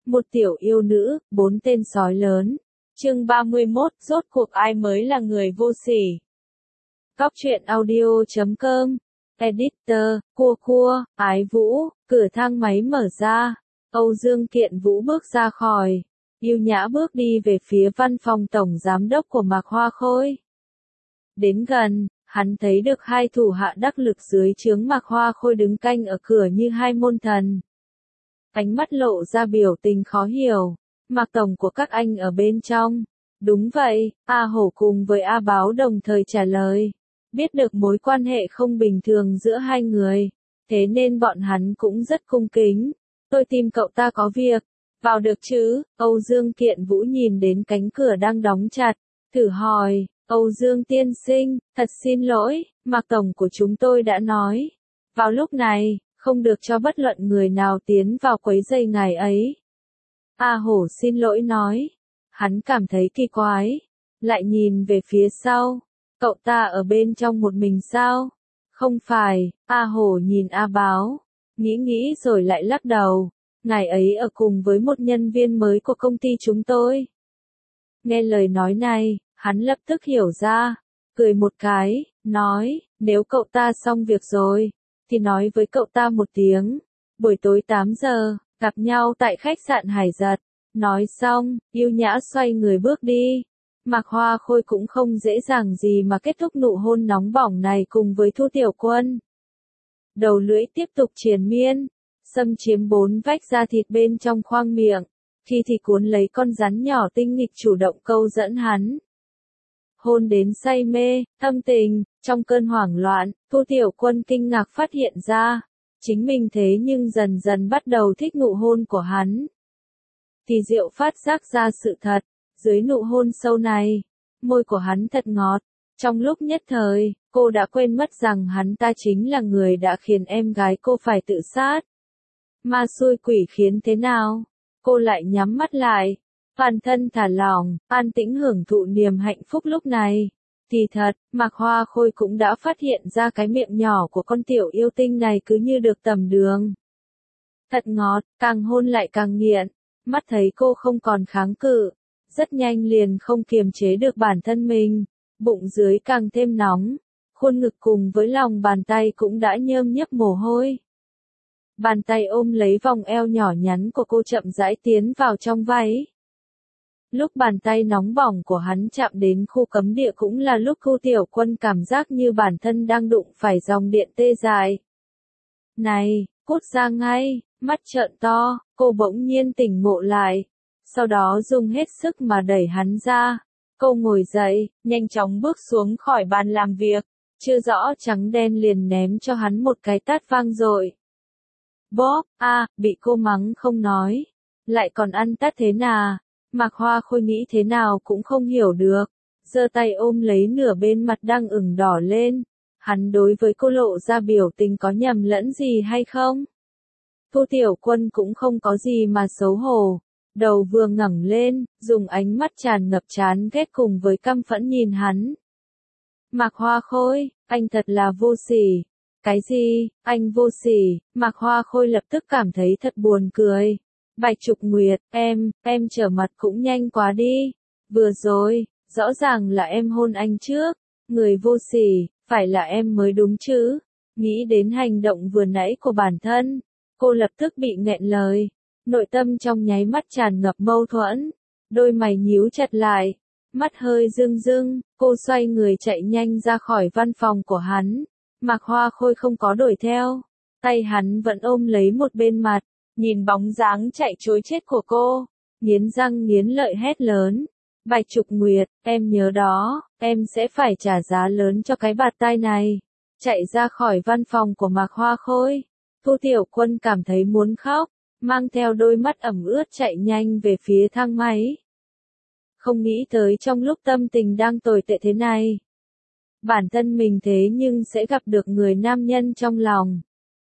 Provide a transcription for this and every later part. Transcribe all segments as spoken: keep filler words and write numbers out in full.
Một tiểu yêu nữ, bốn tên sói lớn. Chương ba mươi mốt, rốt cuộc ai mới là người vô sỉ. Góc truyện audio chấm com. Editor, cua cua, ái vũ, cửa thang máy mở ra. Âu Dương Kiện Vũ bước ra khỏi. Yêu nhã bước đi về phía văn phòng tổng giám đốc của Mạc Hoa Khôi. Đến gần, hắn thấy được hai thủ hạ đắc lực dưới trướng Mạc Hoa Khôi đứng canh ở cửa như hai môn thần. Ánh mắt lộ ra biểu tình khó hiểu. Mạc tổng của các anh ở bên trong. Đúng vậy, A Hổ cùng với A Báo đồng thời trả lời. Biết được mối quan hệ không bình thường giữa hai người, thế nên bọn hắn cũng rất cung kính. Tôi tìm cậu ta có việc, vào được chứ? Âu Dương Kiện Vũ nhìn đến cánh cửa đang đóng chặt, thử hỏi, Âu Dương tiên sinh, thật xin lỗi, Mạc tổng của chúng tôi đã nói. Vào lúc này, không được cho bất luận người nào tiến vào quấy rầy ngài ấy. A Hổ xin lỗi nói, hắn cảm thấy kỳ quái, lại nhìn về phía sau. Cậu ta ở bên trong một mình sao? Không phải, A Hổ nhìn A Báo, nghĩ nghĩ rồi lại lắc đầu. Ngài ấy ở cùng với một nhân viên mới của công ty chúng tôi. Nghe lời nói này, hắn lập tức hiểu ra, cười một cái, nói, nếu cậu ta xong việc rồi, thì nói với cậu ta một tiếng. Buổi tối tám giờ, gặp nhau tại khách sạn Hải Giật. Nói xong, yêu nhã xoay người bước đi. Mạc Hoa Khôi cũng không dễ dàng gì mà kết thúc nụ hôn nóng bỏng này cùng với Thu Tiểu Quân. Đầu lưỡi tiếp tục triền miên, xâm chiếm bốn vách da thịt bên trong khoang miệng, khi thì cuốn lấy con rắn nhỏ tinh nghịch chủ động câu dẫn hắn. Hôn đến say mê, thâm tình, trong cơn hoảng loạn, Thu Tiểu Quân kinh ngạc phát hiện ra, chính mình thế nhưng dần dần bắt đầu thích nụ hôn của hắn. Thì Diệu phát giác ra sự thật, dưới nụ hôn sâu này, môi của hắn thật ngọt. Trong lúc nhất thời, cô đã quên mất rằng hắn ta chính là người đã khiến em gái cô phải tự sát. Ma xui quỷ khiến thế nào? Cô lại nhắm mắt lại, toàn thân thả lỏng, an tĩnh hưởng thụ niềm hạnh phúc lúc này. Thì thật, Mạc Hoa Khôi cũng đã phát hiện ra cái miệng nhỏ của con tiểu yêu tinh này cứ như được tầm đường. Thật ngọt, càng hôn lại càng nghiện. Mắt thấy cô không còn kháng cự, rất nhanh liền không kiềm chế được bản thân mình, bụng dưới càng thêm nóng, khuôn ngực cùng với lòng bàn tay cũng đã nhơm nhớp mồ hôi. Bàn tay ôm lấy vòng eo nhỏ nhắn của cô chậm rãi tiến vào trong váy. Lúc bàn tay nóng bỏng của hắn chạm đến khu cấm địa cũng là lúc Thu Tiểu Quân cảm giác như bản thân đang đụng phải dòng điện tê dại. Này, cút ra ngay, mắt trợn to, cô bỗng nhiên tỉnh ngộ lại. Sau đó dùng hết sức mà đẩy hắn ra. Cô ngồi dậy, nhanh chóng bước xuống khỏi bàn làm việc. Chưa rõ trắng đen liền ném cho hắn một cái tát vang dội. Bóp, a, bị cô mắng không nói. Lại còn ăn tát thế nào? Mạc Hoa Khôi nghĩ thế nào cũng không hiểu được. Giơ tay ôm lấy nửa bên mặt đang ửng đỏ lên. Hắn đối với cô lộ ra biểu tình có nhầm lẫn gì hay không? Thu Tiểu Quân cũng không có gì mà xấu hổ. Đầu vừa ngẩng lên, dùng ánh mắt tràn ngập chán ghét cùng với căm phẫn nhìn hắn. Mạc Hoa Khôi, anh thật là vô sỉ. Cái gì, anh vô sỉ? Mạc Hoa Khôi lập tức cảm thấy thật buồn cười. Bạch Trục Nguyệt, em, em trở mặt cũng nhanh quá đi. Vừa rồi, rõ ràng là em hôn anh trước. Người vô sỉ, phải là em mới đúng chứ. Nghĩ đến hành động vừa nãy của bản thân, cô lập tức bị nghẹn lời. Nội tâm trong nháy mắt tràn ngập mâu thuẫn, đôi mày nhíu chặt lại, mắt hơi rưng rưng, cô xoay người chạy nhanh ra khỏi văn phòng của hắn. Mạc Hoa Khôi không có đuổi theo, tay hắn vẫn ôm lấy một bên mặt, nhìn bóng dáng chạy trối chết của cô, nghiến răng nghiến lợi hét lớn. Bạch Trục Nguyệt, em nhớ đó, em sẽ phải trả giá lớn cho cái bạt tai này. Chạy ra khỏi văn phòng của Mạc Hoa Khôi, Thu Tiểu Quân cảm thấy muốn khóc. Mang theo đôi mắt ẩm ướt chạy nhanh về phía thang máy. Không nghĩ tới trong lúc tâm tình đang tồi tệ thế này, bản thân mình thế nhưng sẽ gặp được người nam nhân trong lòng.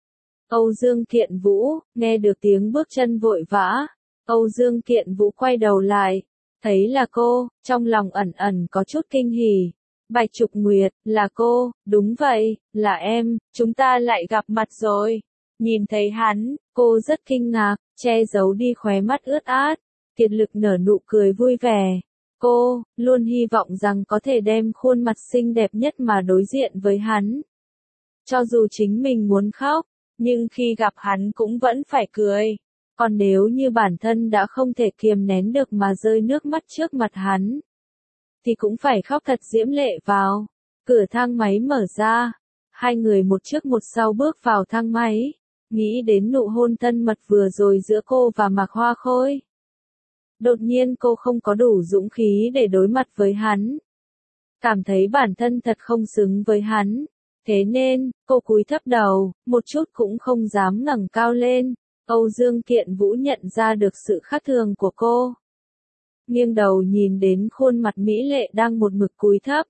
Âu Dương Kiện Vũ, nghe được tiếng bước chân vội vã. Âu Dương Kiện Vũ quay đầu lại, thấy là cô, trong lòng ẩn ẩn có chút kinh hỉ. Bạch Trục Nguyệt, là cô, đúng vậy, là em, chúng ta lại gặp mặt rồi. Nhìn thấy hắn, cô rất kinh ngạc, che giấu đi khóe mắt ướt át, kiệt lực nở nụ cười vui vẻ. Cô, luôn hy vọng rằng có thể đem khuôn mặt xinh đẹp nhất mà đối diện với hắn. Cho dù chính mình muốn khóc, nhưng khi gặp hắn cũng vẫn phải cười. Còn nếu như bản thân đã không thể kiềm nén được mà rơi nước mắt trước mặt hắn, thì cũng phải khóc thật diễm lệ vào. Cửa thang máy mở ra, hai người một trước một sau bước vào thang máy, nghĩ đến nụ hôn thân mật vừa rồi giữa cô và Mạc Hoa Khôi. Đột nhiên cô không có đủ dũng khí để đối mặt với hắn. Cảm thấy bản thân thật không xứng với hắn. Thế nên, cô cúi thấp đầu, một chút cũng không dám ngẩng cao lên. Âu Dương Kiện Vũ nhận ra được sự khác thường của cô. Nghiêng đầu nhìn đến khuôn mặt mỹ lệ đang một mực cúi thấp.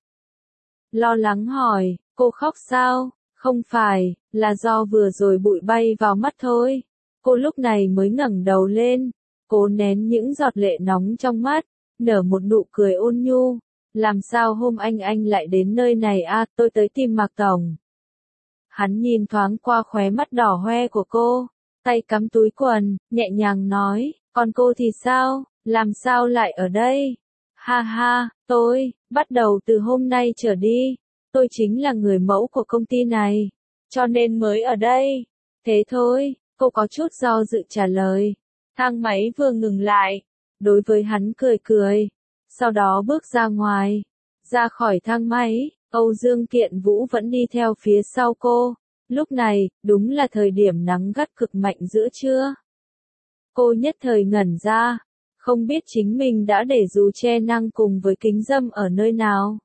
Lo lắng hỏi, cô khóc sao? Không phải, là do vừa rồi bụi bay vào mắt thôi. Cô lúc này mới ngẩng đầu lên, cố nén những giọt lệ nóng trong mắt, nở một nụ cười ôn nhu. Làm sao hôm anh anh lại đến nơi này à, tôi tới tìm Mạc Tổng. Hắn nhìn thoáng qua khóe mắt đỏ hoe của cô, tay cắm túi quần, nhẹ nhàng nói, còn cô thì sao, làm sao lại ở đây? Ha ha, tôi, bắt đầu từ hôm nay trở đi, tôi chính là người mẫu của công ty này, cho nên mới ở đây. Thế thôi, cô có chút do dự trả lời. Thang máy vừa ngừng lại, đối với hắn cười cười, sau đó bước ra ngoài, ra khỏi thang máy, Âu Dương Kiện Vũ vẫn đi theo phía sau cô. Lúc này, đúng là thời điểm nắng gắt cực mạnh giữa trưa. Cô nhất thời ngẩn ra, không biết chính mình đã để dù che nắng cùng với kính râm ở nơi nào.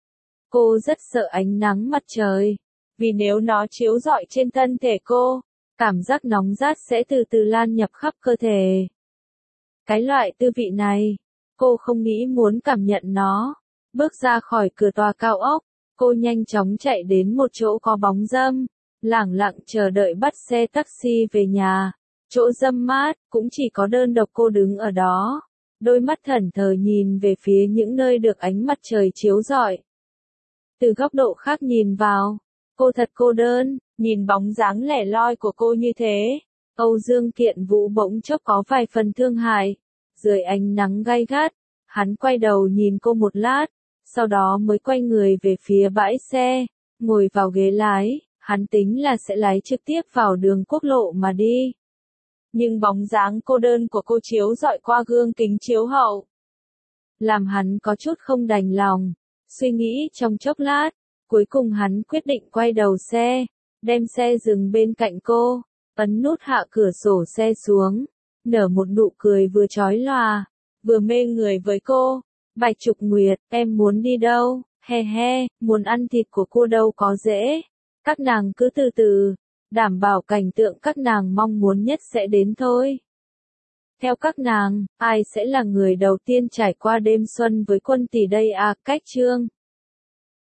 Cô rất sợ ánh nắng mặt trời, vì nếu nó chiếu rọi trên thân thể cô, cảm giác nóng rát sẽ từ từ lan nhập khắp cơ thể. Cái loại tư vị này, cô không nghĩ muốn cảm nhận nó. Bước ra khỏi cửa tòa cao ốc, cô nhanh chóng chạy đến một chỗ có bóng râm, lẳng lặng chờ đợi bắt xe taxi về nhà. Chỗ râm mát, cũng chỉ có đơn độc cô đứng ở đó. Đôi mắt thẫn thờ nhìn về phía những nơi được ánh mặt trời chiếu rọi. Từ góc độ khác nhìn vào, cô thật cô đơn, nhìn bóng dáng lẻ loi của cô như thế. Âu Dương Kiện Vũ bỗng chốc có vài phần thương hại. Dưới ánh nắng gay gắt, hắn quay đầu nhìn cô một lát, sau đó mới quay người về phía bãi xe, ngồi vào ghế lái, hắn tính là sẽ lái trực tiếp vào đường quốc lộ mà đi. Nhưng bóng dáng cô đơn của cô chiếu rọi qua gương kính chiếu hậu, làm hắn có chút không đành lòng. Suy nghĩ trong chốc lát, cuối cùng hắn quyết định quay đầu xe, đem xe dừng bên cạnh cô, ấn nút hạ cửa sổ xe xuống, nở một nụ cười vừa chói lòa, vừa mê người với cô. Bạch Trục Nguyệt, em muốn đi đâu? He he, muốn ăn thịt của cô đâu có dễ. Các nàng cứ từ từ, đảm bảo cảnh tượng các nàng mong muốn nhất sẽ đến thôi. Theo các nàng, ai sẽ là người đầu tiên trải qua đêm xuân với Quân tỷ đây à? Cách chương